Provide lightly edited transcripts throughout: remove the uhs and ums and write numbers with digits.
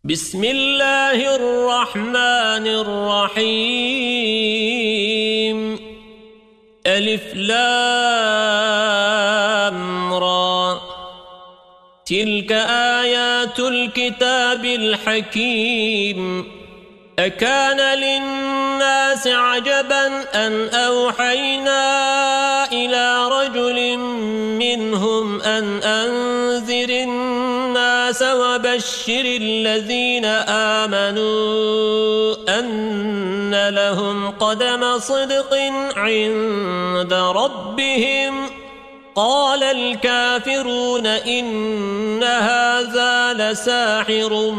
بسم الله الرحمن الرحيم ألف لام را تلك آيات الكتاب الحكيم أكان للناس عجبا أن أوحينا إلى رجل منهم أن أنذر الناس وبشر الذين آمنوا أن لهم قدم صدق عند ربهم قال الكافرون إن هذا لساحر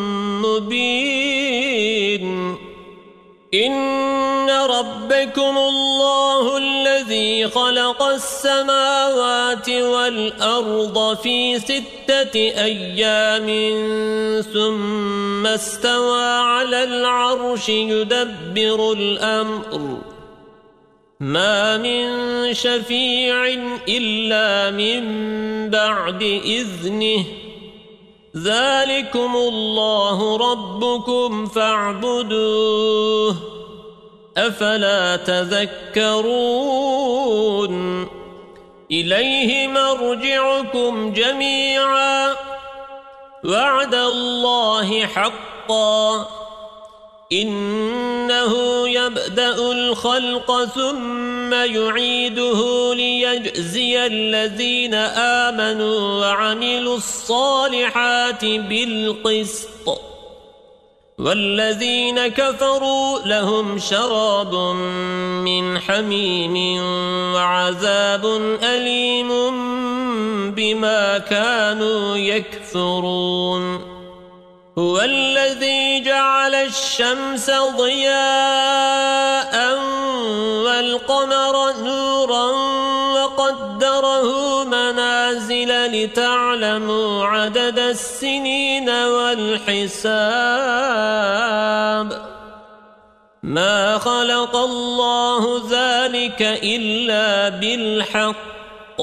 مبين إن ربكم الله الذي خلق السماوات والأرض في 6 أيام ثم استوى على العرش يدبر الأمر ما من شفيع إلا من بعد إذنه ذلكم الله ربكم فاعبدوه أفلا تذكرون إليه مرجعكم جميعا وعد الله حقا إنه يبدأ الخلق ثم يعيده ليجزي الذين آمنوا وعملوا الصالحات بالقسط والذين كفروا لهم شراب من حميم وعذاب أليم بما كانوا يكفرون هو الذي جعل الشمس ضياء والقمر نورا وقدره منازل لتعلموا عدد السنين والحساب ما خلق الله ذلك إلا بالحق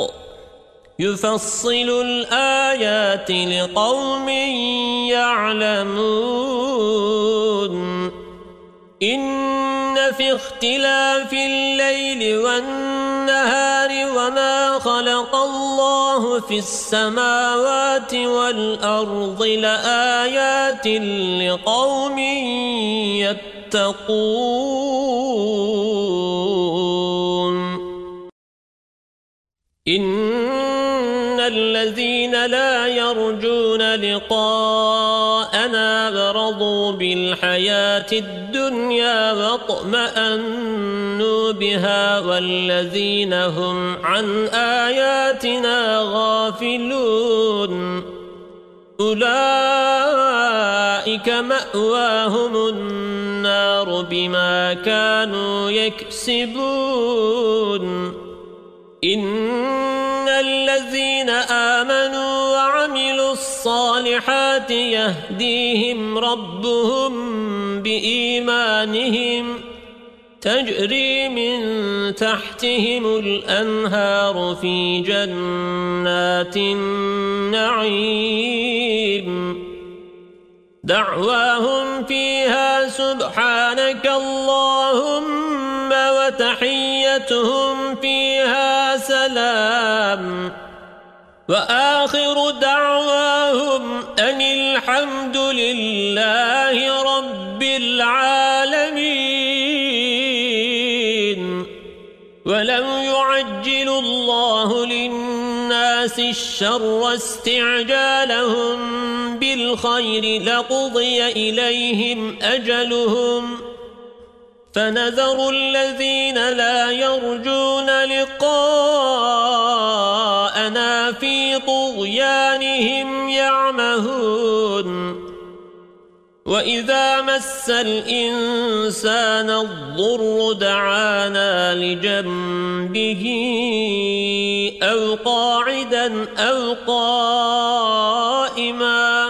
يفصل الآيات لقوم يعلمون إن في اختلاف الليل والنهار وما خلق الله في السماوات والأرض لآيات لقوم يتقون إن الذين لا يرجون لقاءنا ورضوا بالحياة الدنيا واطمأنوا بها والذين هم عن آياتنا غافلون أولئك مأواهم النار بما كانوا يكسبون إن الذين آمنوا وعملوا الصالحات يهديهم ربهم بإيمانهم تجري من تحتهم الأنهار في جنات النعيم دعواهم فيها سبحانك اللهم وتحيتهم فيها سلام وآخر دعواهم أن الحمد لله رب العالمين ولو يعجل الله للناس الشر استعجالهم بالخير لقضي إليهم أجلهم فنذر الذين لا يرجون لقاءنا في طغيانهم يعمهون وإذا مس الإنسان الضر دعانا لجنبه أو قاعدا أو قائما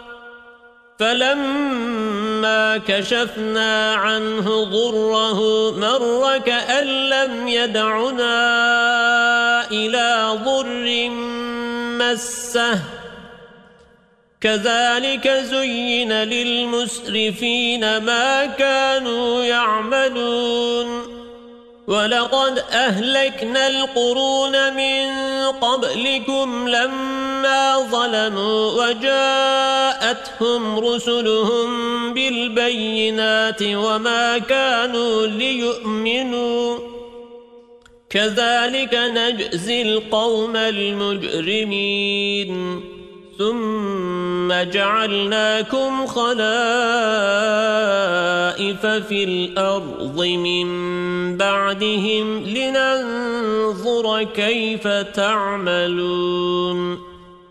فلما كشفنا عنه ضره مر كأن لم يدعنا إلى ضر مسه كذلك زين للمسرفين ما كانوا يعملون ولقد أهلكنا القرون من قبلكم لما ظلموا وجاءتهم رسلهم بالبينات وما كانوا ليؤمنوا كذلك نجزي القوم المجرمين ثم جعلناكم خلائف في الأرض من بعدهم لننظر كيف تعملون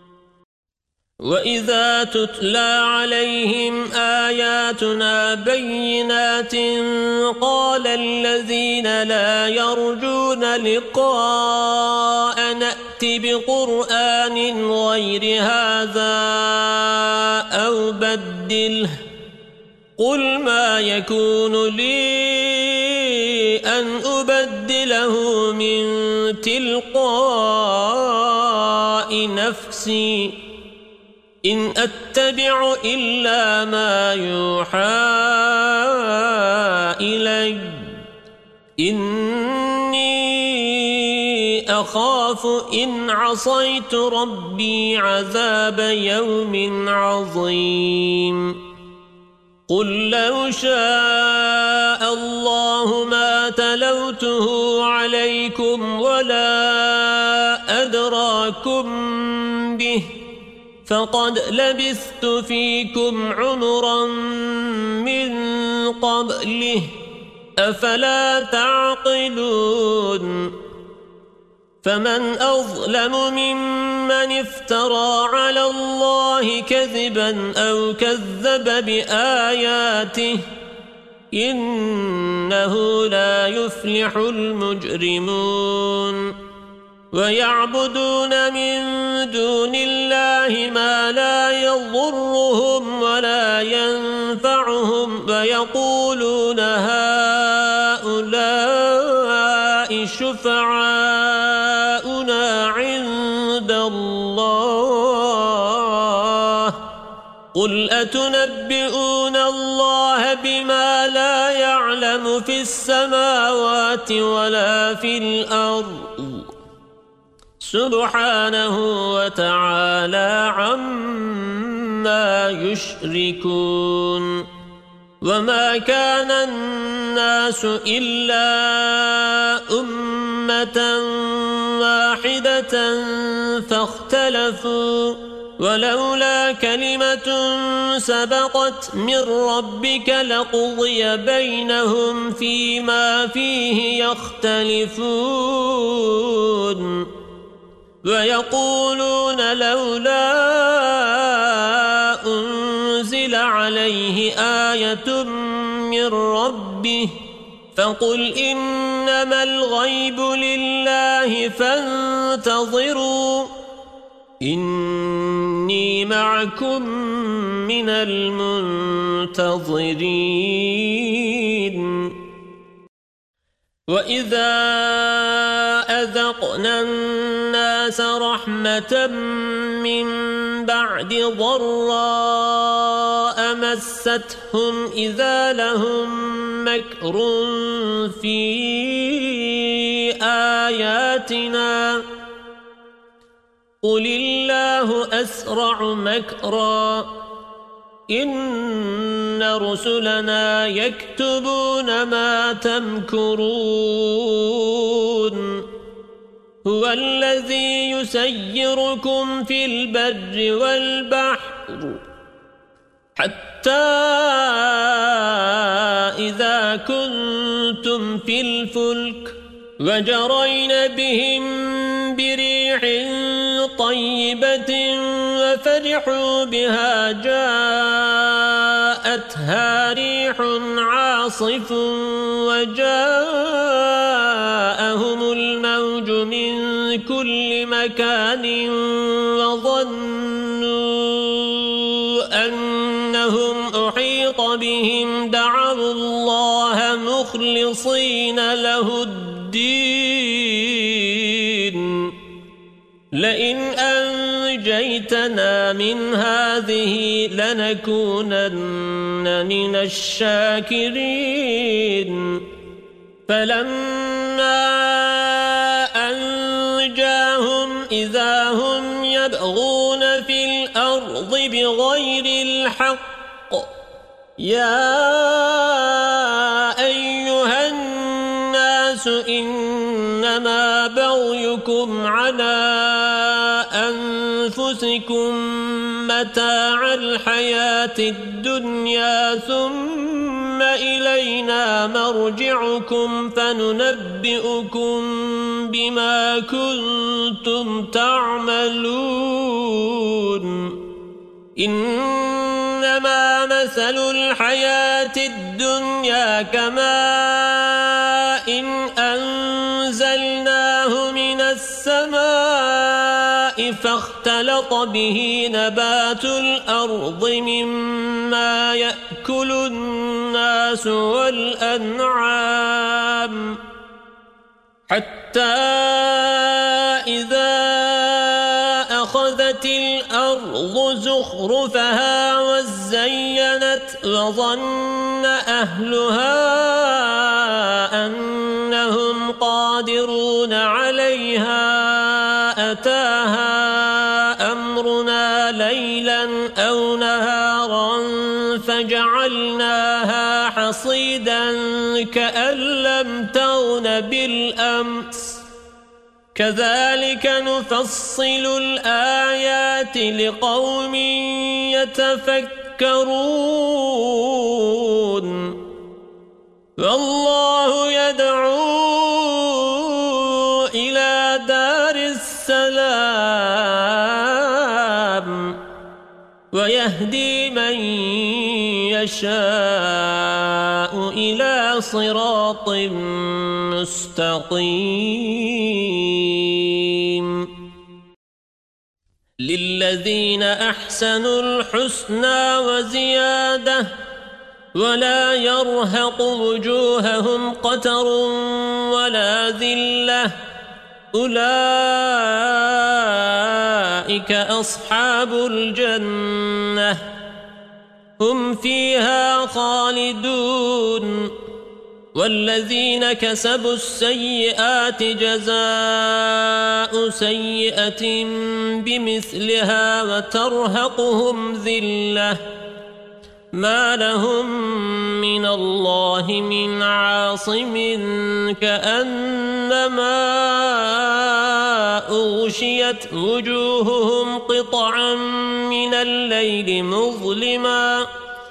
وإذا تتلى عليهم آياتنا بينات قال الذين لا يرجون لقاء نأت بقرآن غير هذا أو بدله قل ما يكون لي أن أبدله من تلقاء نفسي إن أتبع إلا ما يوحى إلي إني أخاف إن عصيت ربي عذاب يوم عظيم قل لو شاء الله ما تلوته عليكم ولا أدراكم به فقد لبثت فيكم عمرا من قبله أفلا تعقلون فمن أظلم ممن افترى على الله كذبا أو كذب بآياته إنه لا يفلح المجرمون ويعبدون من دون الله ما لا يضرهم ولا ينفعهم ويقولون هؤلاء شفعاؤنا عند الله قل أتنبئون الله بما لا يعلم في السماوات ولا في الأرض سبحانه وتعالى عما يشركون وما كان الناس إلا أمة واحدة فاختلفوا ولولا كلمة سبقت من ربك لقضي بينهم فيما فيه يختلفون ويقولون لولا أنزل عليه آية من ربه فقل إنما الغيب لله فانتظروا إني معكم من المنتظرين وإذا أذقنا الناس رحمة من بعد ضراء مستهم إذا لهم مكر في آياتنا قل الله أسرع مكرا إن رسلنا يكتبون ما تمكرون هو الذي يسيركم في البر والبحر حتى إذا كنتم في الفلك وجرين بهم بريح طيبة وفرحوا بها جاءتها ريح عاصف وجاءهم الموج من كل مكان وظنوا أنهم أحيط بهم دعوا الله مخلصين له الدين لئن أنجيتنا من هذه لنكونن من الشاكرين فلما أنجاهم إذا هم يبغون في الأرض بغير الحق يا أيها الناس إنما بغيكم على أنفسكم متاع الحياة الدنيا ثم إلينا مرجعكم فننبئكم بما كنتم تعملون إنما مثل الحياة الدنيا كماء إن أنزلناه من السماء فاختلط به نبات الأرض مما يأكل الناس والأنعام حتى إذا أخذت الأرض زخرفها وزينت وظن أهلها أنهم قادرون عليها أتاها أمرنا ليلا أو نهارا فجعلناها حصيدا كأن لم تغن بالأمس كذلك نفصل الآيات لقوم يتفكرون والله يدعو إلى دار السلام ويهدي من يشاء إلى صراط مستقيم للذين أحسنوا الحسنى وزيادة ولا يرهق وجوههم قتر ولا ذلة أولئك أصحاب الجنة هم فيها خالدون والذين كسبوا السيئات جزاء سيئة بمثلها وترهقهم ذلة ما لهم من الله من عاصم كأنما أغشيت وجوههم قطعا من الليل مظلما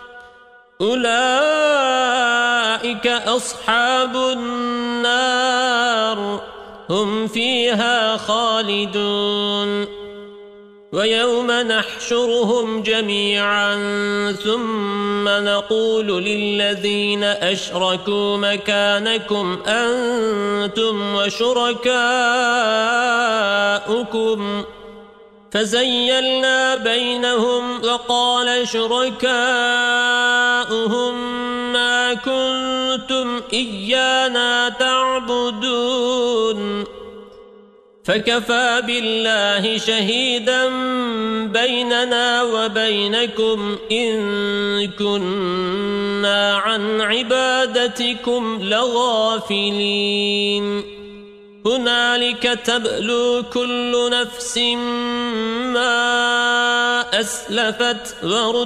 أولئك أصحاب النار هم فيها خالدون ويوم نحشرهم جميعا ثم نقول للذين أشركوا مكانكم أنتم وشركاؤكم فزيلنا بينهم وقال شركاؤهم ما كنتم إيانا تعبدون فكفى بالله شهيدا بيننا وبينكم إن كنا عن عبادتكم لغافلين هنالك تبلو كل نفس ما أسلفت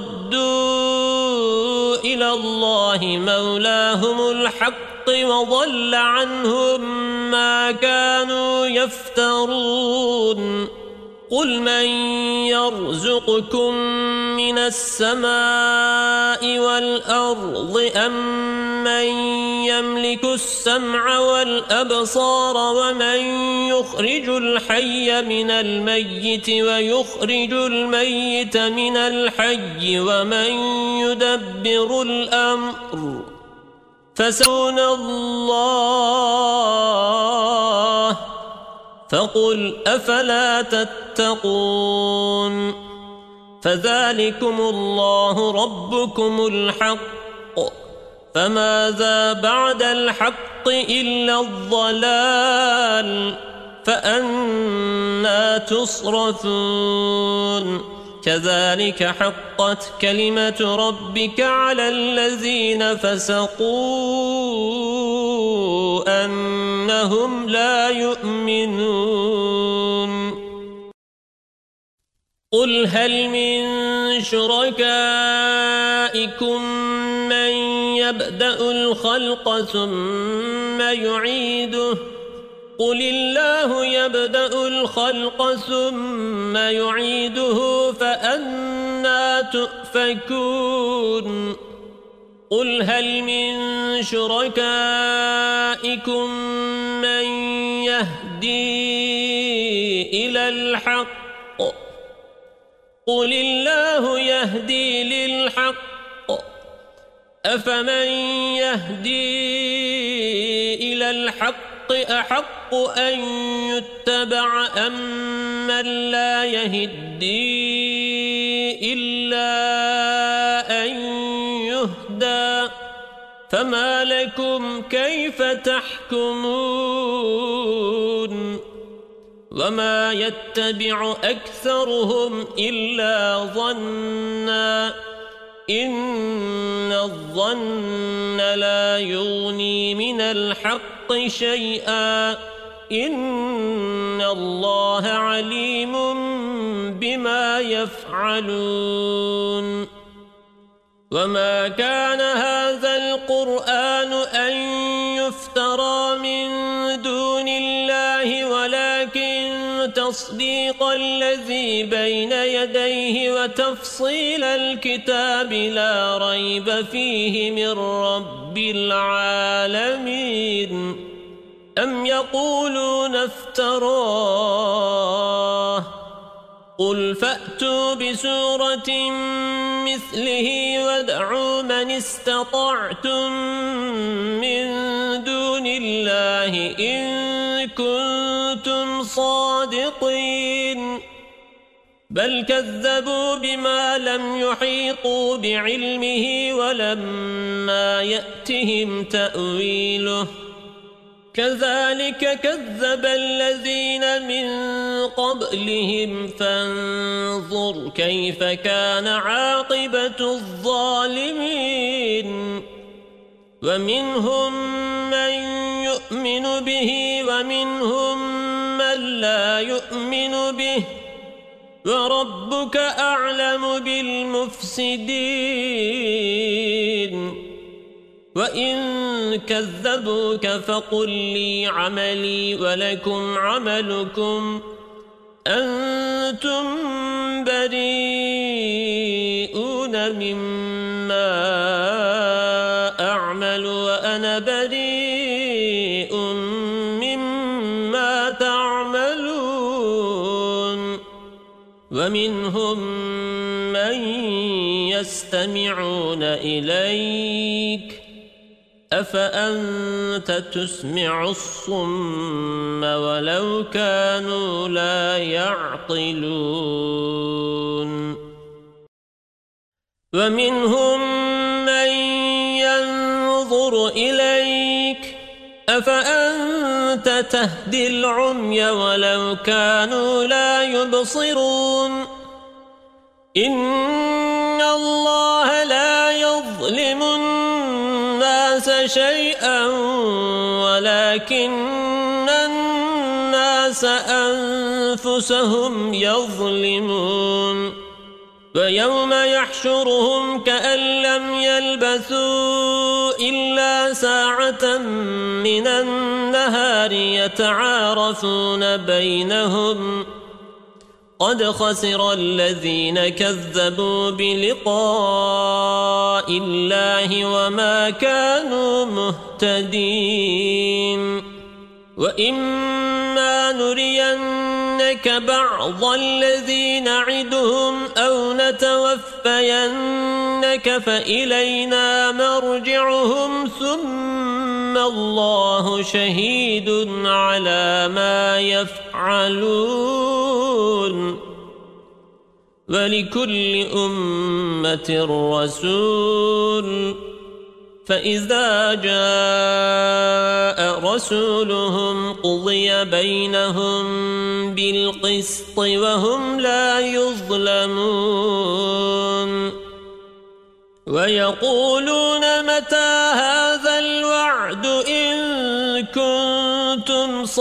وردوا إلى الله مولاهم الحق وضل عنهم ما كانوا يفترون قل من يرزقكم من السماء والأرض أم من يملك السمع والأبصار ومن يخرج الحي من الميت ويخرج الميت من الحي ومن يدبر الأمر فسيقولون الله فقل أفلا تتقون فذلكم الله ربكم الحق فماذا بعد الحق إلا الضلال فأنا تصرفون كذلك حقت كلمة ربك على الذين فسقوا أنهم لا يؤمنون قل هل من شركائكم من يبدأ الخلق ثم يعيده قل الله يبدأ الخلق ثم يعيده فأنا تؤفكون قل هل من شركائكم من يهدي إلى الحق قل الله يهدي للحق أفمن يهدي إلى الحق أحق أن يتبع أم من لا يهدي إلا أن يهدى فما لكم كيف تحكمون وما يتبع أكثرهم إلا ظنّا إن الظن لا يغني من الحق شيئا إن الله عليم بما يفعلون وما كان هذا القرآن أن يفترى من دون الله ولكن تصديق الذي بين يديه وتفصيل الكتاب لا ريب فيه من رب العالمين أم يقولون افتراه قل فأتوا بسورة مثله وادعوا من استطعتم من دون الله إن كنتم صادقين بل كذبوا بما لم يحيطوا بعلمه ولما يأتهم تأويله كذلك كذب الذين من قبلهم فانظر كيف كان عاقبة الظالمين ومنهم من يؤمن به ومنهم من لا يؤمن به وربك أعلم بالمفسدين وإن كذبوك فقل لي عملي ولكم عملكم أنتم بريئون مما أعمل وأنا بريء مما تعملون ومنهم من يستمعون إليك أفأنت تسمع الصم ولو كانوا لا يعقلون ومنهم من ينظر إليك أفأنت تهدي العمي ولو كانوا لا يبصرون إن الله لا يظلم الناس شيئا ولكن الناس أنفسهم يظلمون ويوم يحشرهم كأن لم يلبثوا إلا ساعة من النهار يتعارفون بينهم قد خسر الذين كذبوا بلقاء الله وما كانوا مهتدين وإما نرينك بعض الذي نعدهم أو نتوفينك فإلينا مرجعهم ثم الله شهيد على ما يفعلون ولكل أمة رسول فإذا جاء رسولهم قضي بينهم بالقسط وهم لا يظلمون ويقولون متى هذا الوعد إن كنتم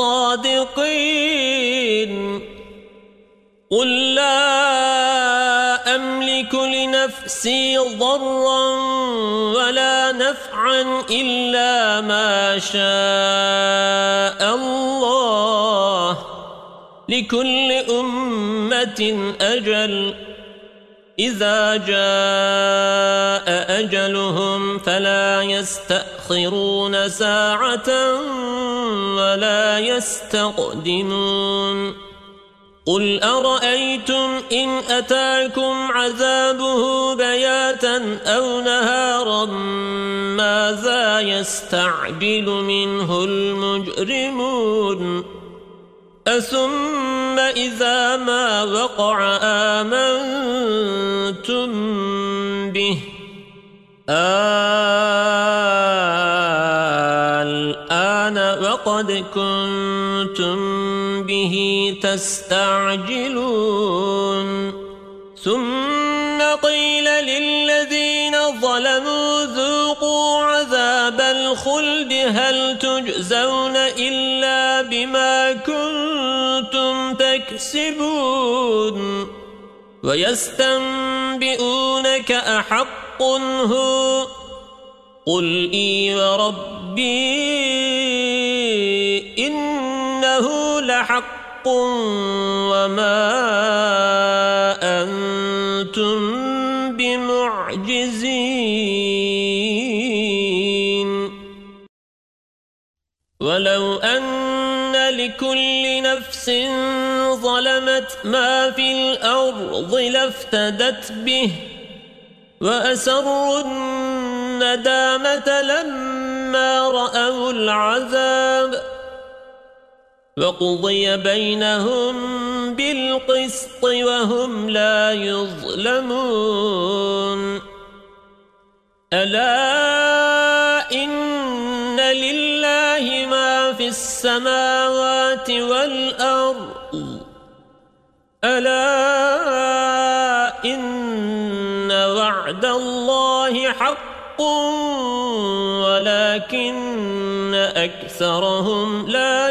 صادقين قل لا أملك لنفسي ضرا ولا نفعا إلا ما شاء الله لكل أمة أجل إذا جاء أجلهم فلا يستأخرون ساعة ولا يستقدمون قل أرأيتم إن أتاكم عذابه بياتا أو نهارا ماذا يستعجل منه المجرمون أثم إذا ما وقع آمنتم به الآن وقد كنتم به تستعجلون ثم قيل للذين ظلموا ذوقوا عذاب الخلد هل تجزون إلا بما كنتم تكسبون ويستنبئونك أحق هو قل إي وربي إنه لحق وما أنتم بمعجزين ولو أن لكل نفس ظلمت ما في الأرض لافتدت به وأسروا الندامة لما رأوا العذاب وقضي بينهم بالقسط وهم لا يظلمون ألا إن لله ما في السماوات والأرض ألا إن وعد الله حق ولكن أكثرهم لا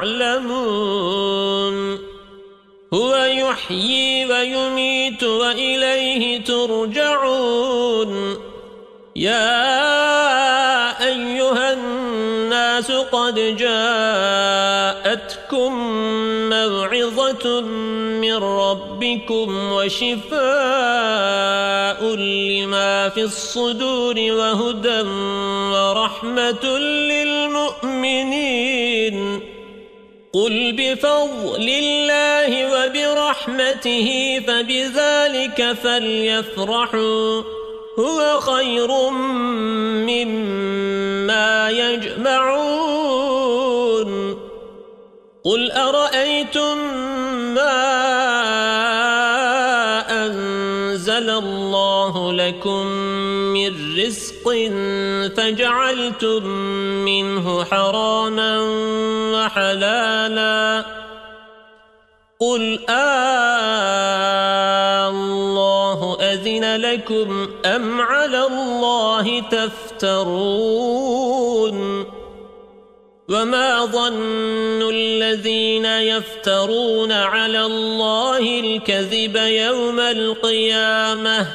يعلمون هو يحيي ويميت وإليه ترجعون يا أيها الناس قد جاءتكم موعظة من ربكم وشفاء لما في الصدور وهدى ورحمة للمؤمنين قل بفضل الله وبرحمته فبذلك فليفرحوا هو خير مما يجمعون قل أرأيتم ما أنزل الله لكم من رزق فجعلتم منه حراما وحلالا قل الله أذن لكم أم على الله تفترون وما ظن الذين يفترون على الله الكذب يوم القيامة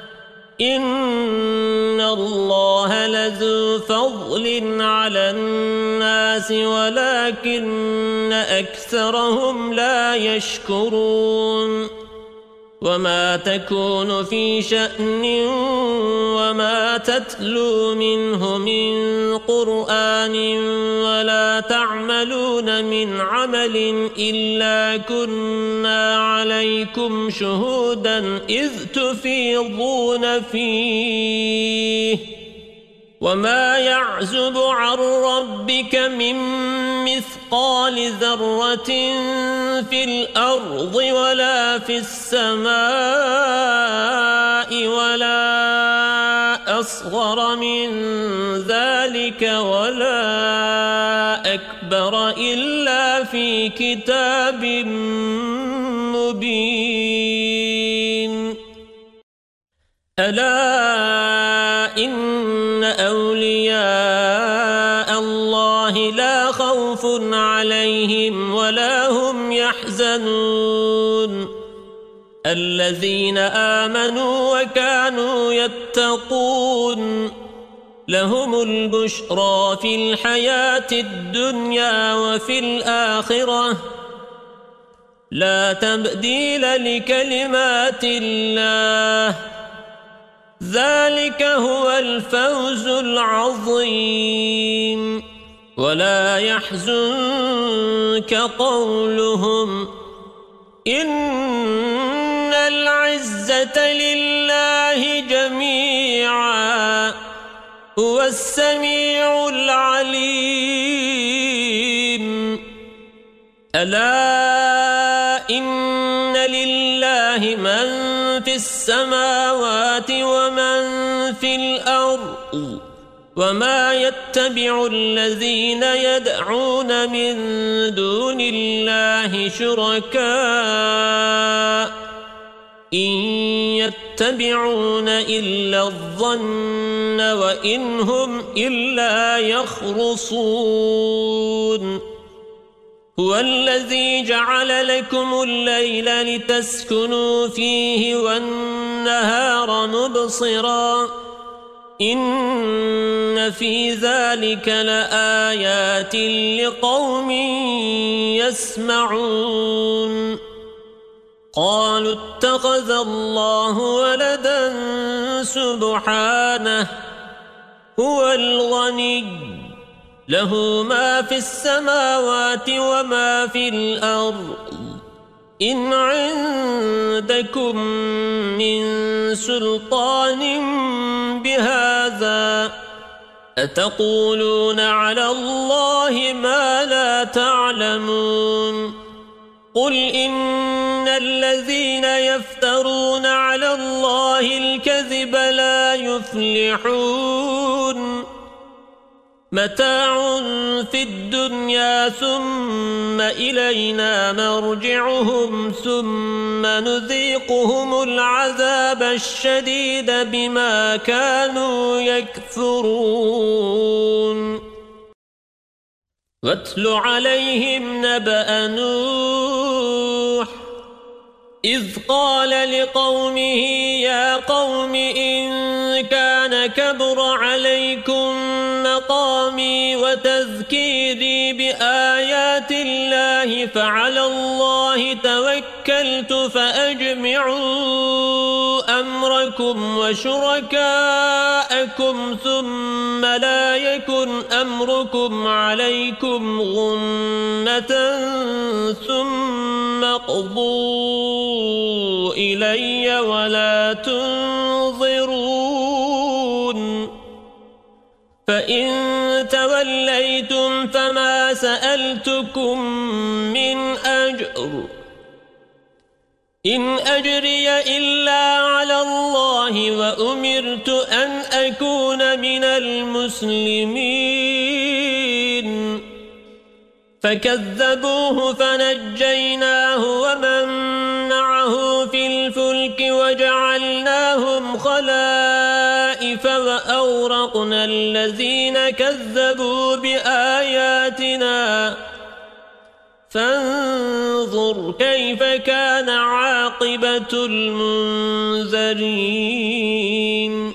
إن الله لذو فضل على الناس ولكن أكثرهم لا يشكرون وما تكون في شأن وما تتلو منه من قرآن ولا تعملون من عمل إلا كنا عليكم شهودا إذ تفيضون فيه وما يعزب عن ربك من مثقال ذرة في الأرض ولا في السماء ولا أصغر من ذلك ولا أكبر إلا في كتاب مبين ألا إن أولياء الله لا خوف عليهم ولا هم يحزنون الذين آمنوا وكانوا يتقون لهم البشرى في الحياة الدنيا وفي الآخرة لا تبديل لكلمات الله ذلك هو الفوز العظيم ولا يحزنك قولهم إن العزة لله جميعا هو السميع العليم ألا إن لله من في السماوات ومن في الأرض وما يتبع الذين يدعون من دون الله شركاء إن يتبعون إلا الظن وإن هم إلا يخرصون هو الذي جعل لكم الليل لتسكنوا فيه والنهار مبصرا إن في ذلك لآيات لقوم يسمعون قالوا اتخذ الله ولدا سبحانه هو الغني له ما في السماوات وما في الأرض إن عندكم من سلطان بهذا أتقولون على الله ما لا تعلمون قل إن الذين يفترون على الله الكذب لا يفلحون متاع في الدنيا ثم إلينا مرجعهم ثم نذيقهم العذاب الشديد بما كانوا يكفرون واتل عليهم نبأ نوح إذ قال لقومه يا قوم إن كان كبر عليكم مقامي وتذكيري بآيات الله فعلى الله توكلت فأجمعوا أمركم وشركاءكم ثم لا يكن أمركم عليكم غمة ثم اقضوا إلي ولا تنظرون فإن توليتم فما سألتكم من أجر إن أجري إلا على الله وأمرت أن أكون من المسلمين فكذبوه فنجيناه ومن معه في الفلك وجعلناهم خلائف وأورقنا الذين كذبوا بآياتنا فانظر كيف كان عاقبة المنذرين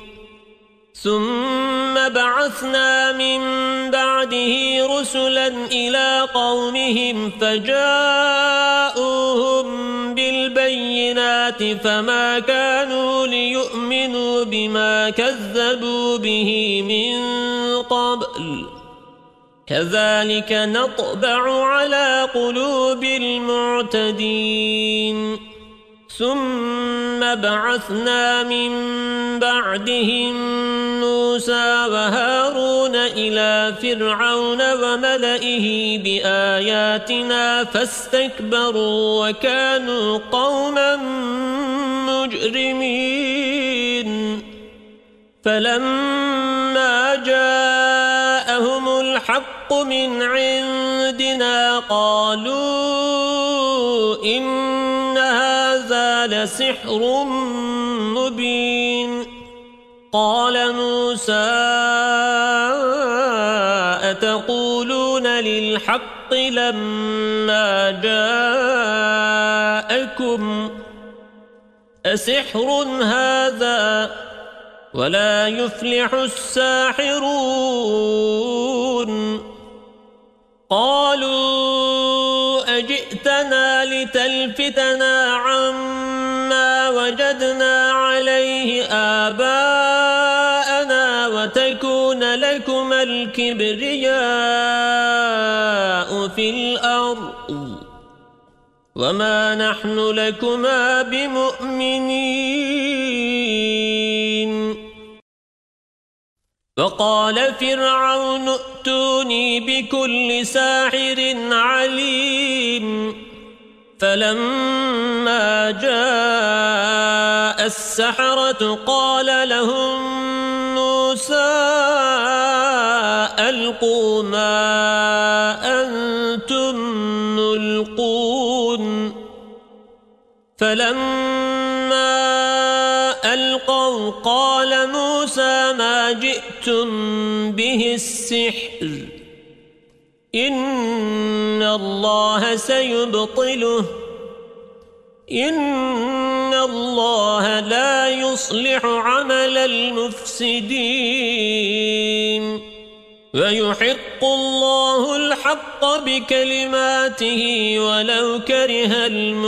ثم بعثنا من بعده رسلا إلى قومهم فجاءوهم بالبينات فما كانوا ليؤمنوا بما كذبوا به من قبل كذلك نطبع على قلوب المعتدين ثم بعثنا من بعدهم موسى وهارون إلى فرعون وملئه بآياتنا فاستكبروا وكانوا قوما مجرمين فلما جاءهم الحق من عندنا قالوا إن هذا لسحر مبين قال موسى أتقولون للحق لما جاءكم أسحر هذا ولا يفلح الساحرون قالوا أجئتنا لتلفتنا عما وجدنا عليه آباءنا وتكون لكما الكبرياء في الأرض وما نحن لكما بمؤمنين وقال فرعون ائتوني بكل ساحر عليم فلما جاء السحرة قال لهم موسى ألقوا ما أنتم ملقون فلما ألقوا قال موسى ما جئتم به السحر إن الله سيبطله إن الله لا يصلح عمل المفسدين ويحق الله الحق بكلماته ولو كره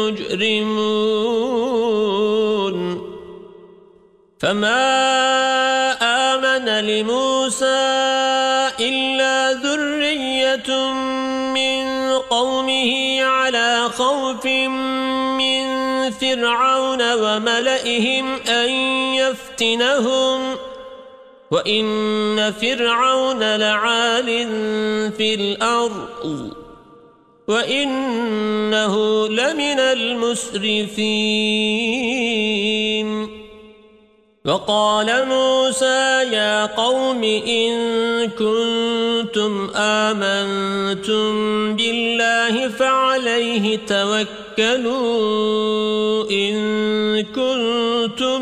المجرمون فما آمن لموسى إلا ذرية من قومه على خوف من فرعون وملئهم أن يفتنهم وإن فرعون لعال في الأرض وإنه لمن المسرفين وقال موسى يا قوم إن كنتم آمنتم بالله فعليه توكلوا إن كنتم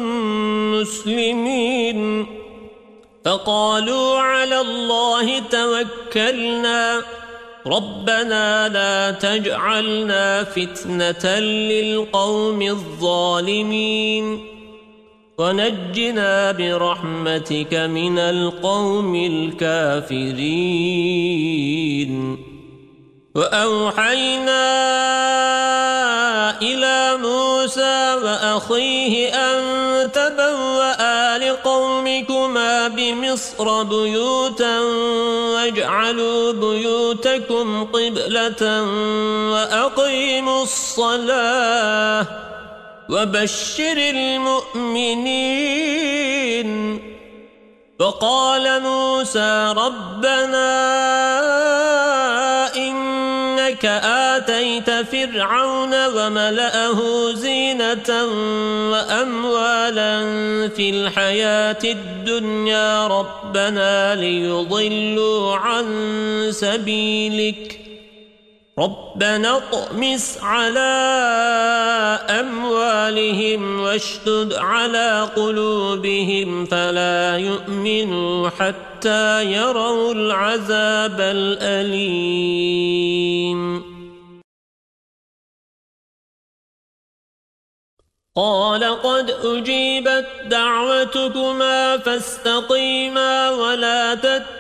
مسلمين فقالوا على الله توكلنا ربنا لا تجعلنا فتنة للقوم الظالمين ونجنا برحمتك من القوم الكافرين وأوحينا إلى موسى وأخيه أن تبوأ لقومكما بمصر بيوتا واجعلوا بيوتكم قبلة وأقيموا الصلاة وبشر المؤمنين وقال موسى ربنا إنك آتيت فرعون وملأه زينة وأموالا في الحياة الدنيا ربنا ليضلوا عن سبيلك ربنا اطمس على أموالهم واشدد على قلوبهم فلا يؤمنوا حتى يروا العذاب الأليم قال قد أجيبت دعوتكما فاستقيما ولا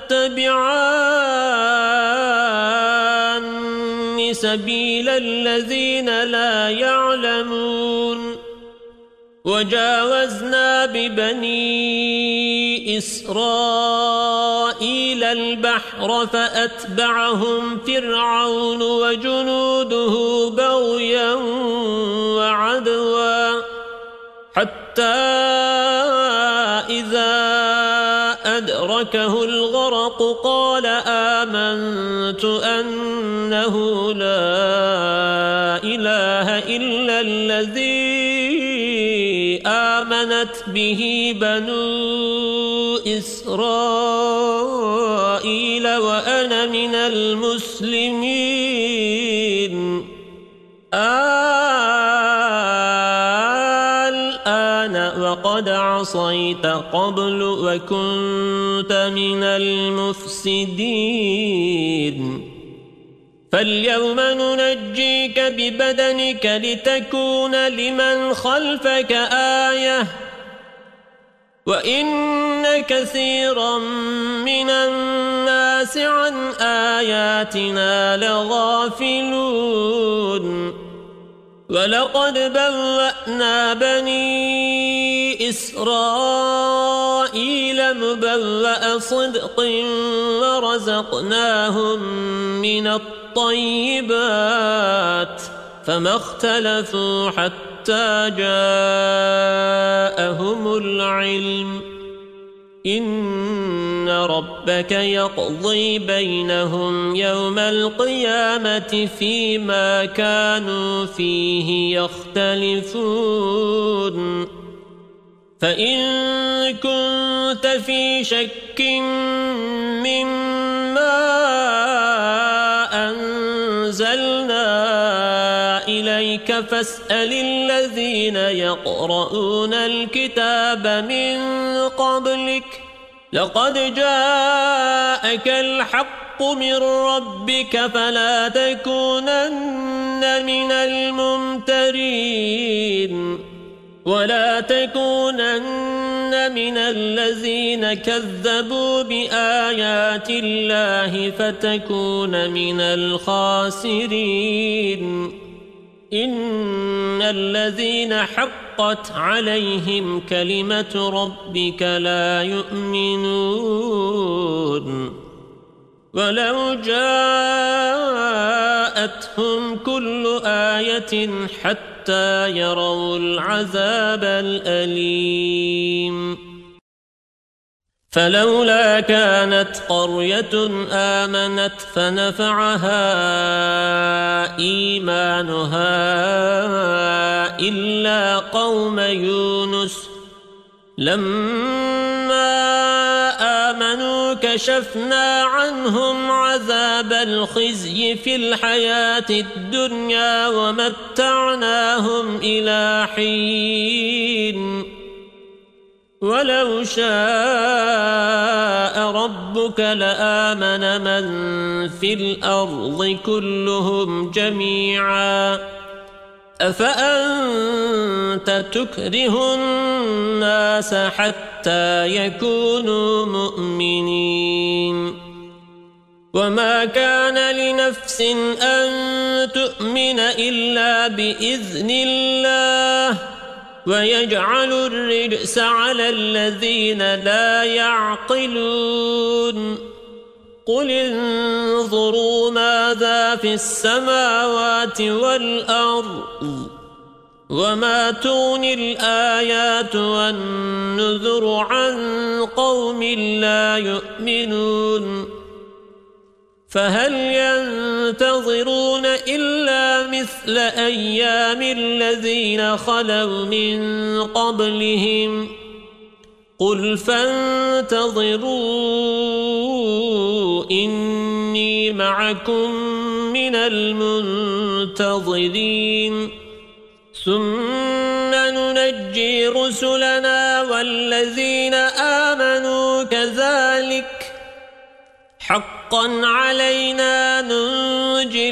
تتبعان سبيل الذين لا يعلمون وجاوزنا ببني إسرائيل البحر فأتبعهم فرعون وجنوده بغيا وعدوا حتى إذا أدركه الغرق قال آمنت أنه لا إله إلا الذي آمنت به بنو إسرائيل وأنا من المسلمين الآن وقد عصيت قبل وكنت من المفسدين فاليوم ننجيك ببدنك لتكون لمن خلفك آية وإن كثيرا من الناس عن آياتنا لغافلون ولقد بوأنا بني إسرائيل مبوأ صدق ورزقناهم من الطيبات فما اختلفوا حتى جاءهم العلم إن ربك يقضي بينهم يوم القيامة فيما كانوا فيه يختلفون فإن كنت في شك مما أنزلنا إليك فاسأل الذين يقرؤون الكتاب من قبلك لقد جاءك الحق من ربك فلا تكونن من الممترين ولا تكونن من الذين كذبوا بآيات الله فتكون من الخاسرين إن الذين حقت عليهم كلمة ربك لا يؤمنون ولو جاءتهم كل آية حتى يروا العذاب الأليم فلولا كانت قرية آمنت فنفعها إيمانها إلا قوم يونس لما آمنوا كشفنا عنهم عذاب الخزي في الحياة الدنيا ومتعناهم إلى حين ولو شاء ربك لآمن من في الأرض كلهم جميعا أفأنت تكره الناس حتى يكونوا مؤمنين وما كان لنفس أن تؤمن إلا بإذن الله ويجعل الرجس على الذين لا يعقلون قل انظروا ماذا في السماوات والأرض وما تغني الآيات والنذر عن قوم لا يؤمنون فهل ينتظرون إلا مثل أيام الذين خلوا من قبلهم قل فانتظروا إني معكم من المنتظرين ثم ننجي رسلنا والذين آمنوا كذلك حقا علينا ننجي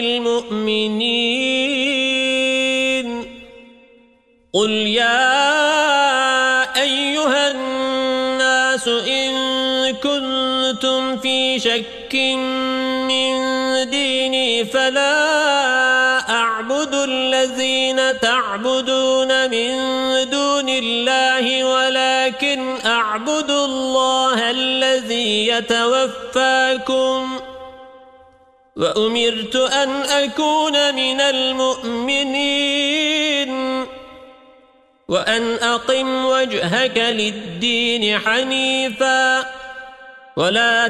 المؤمنين قل يا أيها الناس إن كنتم في شك من ديني فلا أعبد الذين تعبدون من دون الله ولكن أعبد الله الذي يتوفاكم وأمرت أن أكون من المؤمنين وأن أقم وجهك للدين حنيفا ولا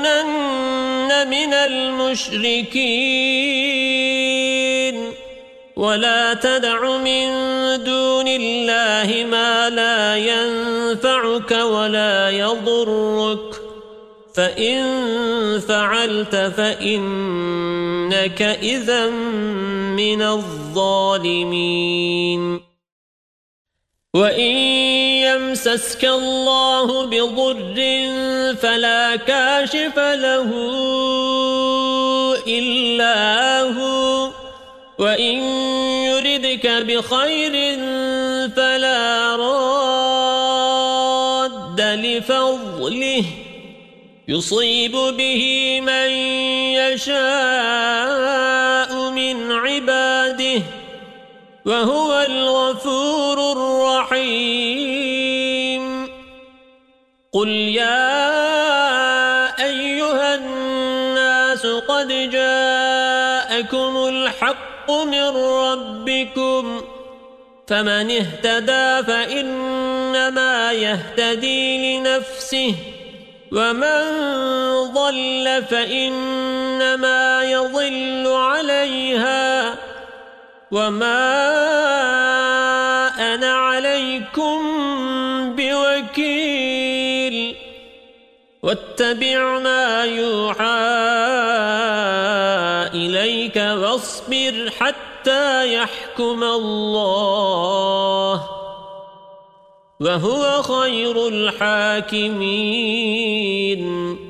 تكونن من المشركين ولا تدع من دون الله ما لا ينفعك ولا يضرك فإن فعلت فإنك إذا من الظالمين وإن يمسسك الله بضر فلا كاشف له إلا هو وإن يردك بخير فلا راد لفضله يصيب به من يشاء من عباده وهو الغفور الرحيم قل يا أيها الناس قد جاءكم الحق من ربكم فمن اهتدى فإنما يهتدي لنفسه ومن ضل فإنما يضل عليها وما أنا عليكم بوكيل واتبع ما يوحى إليك واصبر حتى يحكم الله وهو خير الحاكمين